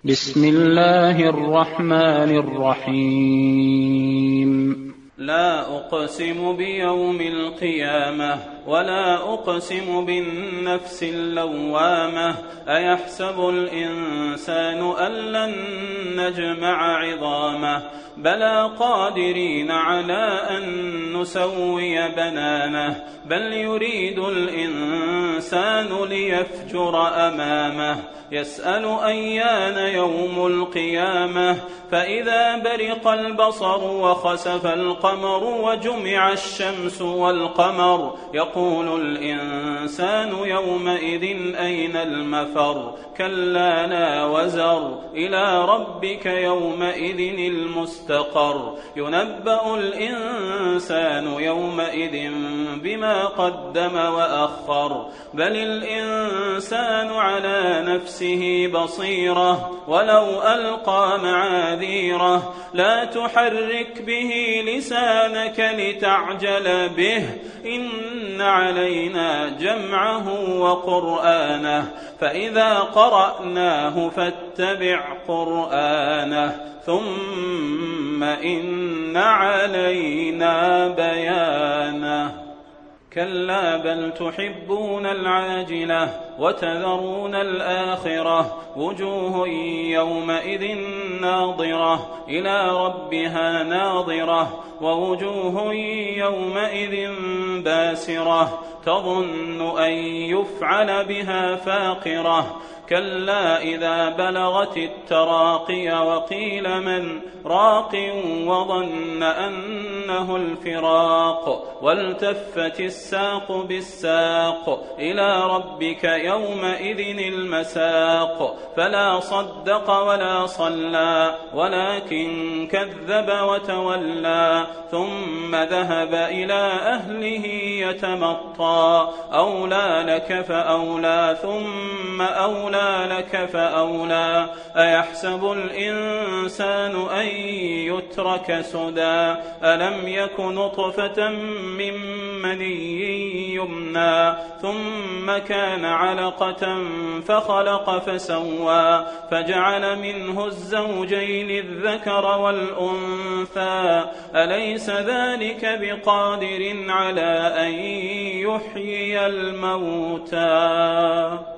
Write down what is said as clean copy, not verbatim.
بسم الله الرحمن الرحيم. لا أقسم بيوم القيامة ولا أقسم بالنفس اللوامة أيحسب الإنسان أن لن نجمع عظامه بلى قادرين على أن نسوي بنانه بل يريد الإنسان ليفجر أمامه يسأل أيان يوم القيامة فإذا برق البصر وخسف القمر وجمع الشمس والقمر يقول الإنسان يومئذ أين المفر كلا لا وزر إلى ربك يومئذ المستقر ينبأ الإنسان يومئذ بما قدم وأخر بل الإنسان على نفسه بصيرة ولو ألقى معاذيره لا تحرك به لسانك لتعجل به إن علينا جمعه وقرآنه فإذا قرأناه فاتبع قرآنه ثم إن علينا بيانه كلا بل تحبون العاجلة وتذرون الآخرة وجوه يومئذ ناظرة إلى ربها ناظرة ووجوه يومئذ باسرة تظن أن يفعل بها فاقرة كلا إذا بلغت التراقي وقيل من راق وظن أنه الفراق والتفت الساق بالساق إلى ربك يومئذ المساق فلا صدق ولا صلى ولكن كذب وتولى ثم ذهب إلى أهله يتمطى أولى لك فأولى ثم أولى لك فأولى أيحسب الإنسان أن يترك سدى ألم يك نطفة من مني يمنى ثم كان علقة فخلق فسوى فجعل منه الزوجين الذكر والأنثى أليس ذلك بقادر على أن يحيي الموتى